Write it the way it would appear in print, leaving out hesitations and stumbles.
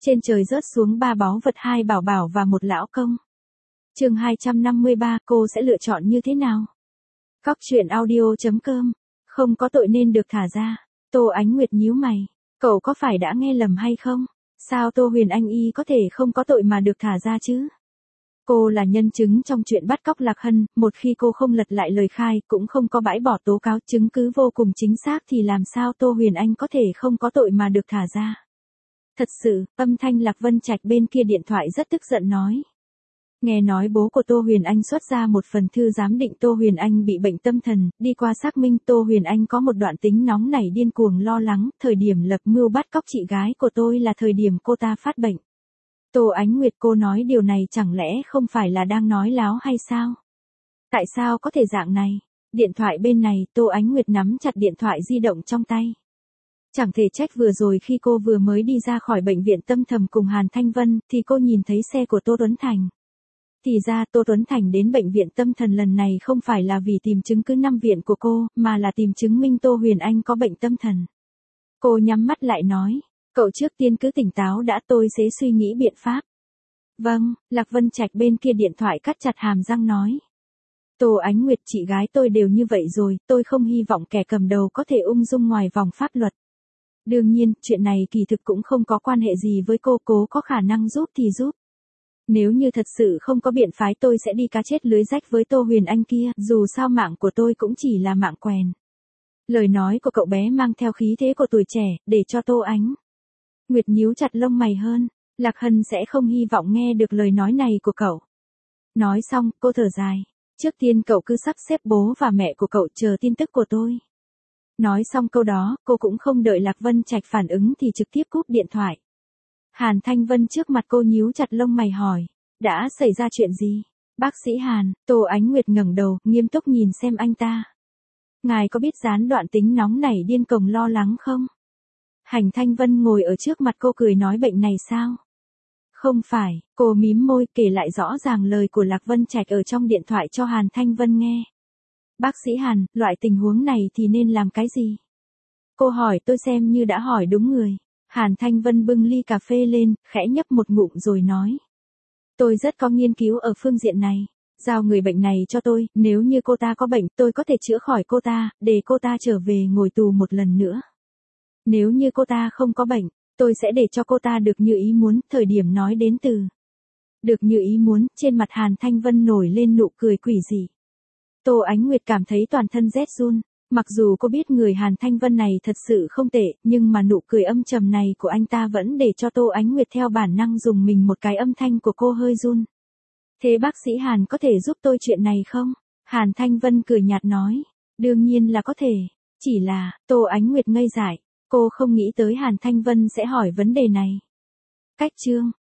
Trên trời rớt xuống 3 báu vật, 2 bảo bảo và 1 lão công. Chương 253, cô sẽ lựa chọn như thế nào? Cóc truyện audio.com. Không có tội nên được thả ra. Tô Ánh Nguyệt nhíu mày. Cậu có phải đã nghe lầm hay không? Sao Tô Huyền Anh y có thể không có tội mà được thả ra chứ? Cô là nhân chứng trong chuyện bắt cóc Lạc Hân, một khi cô không lật lại lời khai, cũng không có bãi bỏ tố cáo, chứng cứ vô cùng chính xác thì làm sao Tô Huyền Anh có thể không có tội mà được thả ra? Thật sự, âm thanh Lạc Vân Trạch bên kia điện thoại rất tức giận nói. Nghe nói bố của Tô Huyền Anh xuất ra một phần thư giám định Tô Huyền Anh bị bệnh tâm thần, đi qua xác minh Tô Huyền Anh có một đoạn tính nóng nảy điên cuồng lo lắng, thời điểm lập mưu bắt cóc chị gái của tôi là thời điểm cô ta phát bệnh. Tô Ánh Nguyệt, cô nói điều này chẳng lẽ không phải là đang nói láo hay sao? Tại sao có thể dạng này? Điện thoại bên này, Tô Ánh Nguyệt nắm chặt điện thoại di động trong tay. Chẳng thể trách vừa rồi khi cô vừa mới đi ra khỏi bệnh viện tâm thần cùng Hàn Thanh Vân, thì cô nhìn thấy xe của Tô Tuấn Thành. Thì ra Tô Tuấn Thành đến bệnh viện tâm thần lần này không phải là vì tìm chứng cứ nằm viện của cô, mà là tìm chứng minh Tô Huyền Anh có bệnh tâm thần. Cô nhắm mắt lại nói, cậu trước tiên cứ tỉnh táo đã, tôi sẽ suy nghĩ biện pháp. Vâng, Lạc Vân Trạch bên kia điện thoại cắt chặt hàm răng nói. Tô Ánh Nguyệt, chị gái tôi đều như vậy rồi, tôi không hy vọng kẻ cầm đầu có thể ung dung ngoài vòng pháp luật. Đương nhiên, chuyện này kỳ thực cũng không có quan hệ gì với cô, cố có khả năng giúp thì giúp. Nếu như thật sự không có biện phái tôi sẽ đi cá chết lưới rách với Tô Huyền Anh kia, dù sao mạng của tôi cũng chỉ là mạng quèn. Lời nói của cậu bé mang theo khí thế của tuổi trẻ, để cho Tô Ánh Nguyệt nhíu chặt lông mày hơn. Lạc Hân sẽ không hy vọng nghe được lời nói này của cậu. Nói xong, cô thở dài. Trước tiên cậu cứ sắp xếp bố và mẹ của cậu chờ tin tức của tôi. Nói xong câu đó, cô cũng không đợi Lạc Vân Trạch phản ứng thì trực tiếp cúp điện thoại. Hàn Thanh Vân trước mặt cô nhíu chặt lông mày hỏi, đã xảy ra chuyện gì? Bác sĩ Hàn, Tô Ánh Nguyệt ngẩng đầu, nghiêm túc nhìn xem anh ta. Ngài có biết gián đoạn tính nóng nảy điên cuồng lo lắng không? Hàn Thanh Vân ngồi ở trước mặt cô cười nói bệnh này sao? Không phải, cô mím môi kể lại rõ ràng lời của Lạc Vân Trạch ở trong điện thoại cho Hàn Thanh Vân nghe. Bác sĩ Hàn, loại tình huống này thì nên làm cái gì? Cô hỏi tôi xem như đã hỏi đúng người. Hàn Thanh Vân bưng ly cà phê lên, khẽ nhấp một ngụm rồi nói. Tôi rất có nghiên cứu ở phương diện này. Giao người bệnh này cho tôi, nếu như cô ta có bệnh tôi có thể chữa khỏi cô ta, để cô ta trở về ngồi tù một lần nữa. Nếu như cô ta không có bệnh, tôi sẽ để cho cô ta được như ý muốn. Thời điểm nói đến từ được như ý muốn, trên mặt Hàn Thanh Vân nổi lên nụ cười quỷ dị. Tô Ánh Nguyệt cảm thấy toàn thân rét run. Mặc dù cô biết người Hàn Thanh Vân này thật sự không tệ, nhưng mà nụ cười âm trầm này của anh ta vẫn để cho Tô Ánh Nguyệt theo bản năng dùng mình một cái, âm thanh của cô hơi run. Thế bác sĩ Hàn có thể giúp tôi chuyện này không? Hàn Thanh Vân cười nhạt nói. Đương nhiên là có thể. Chỉ là, Tô Ánh Nguyệt ngây dại. Cô không nghĩ tới Hàn Thanh Vân sẽ hỏi vấn đề này. Cách chương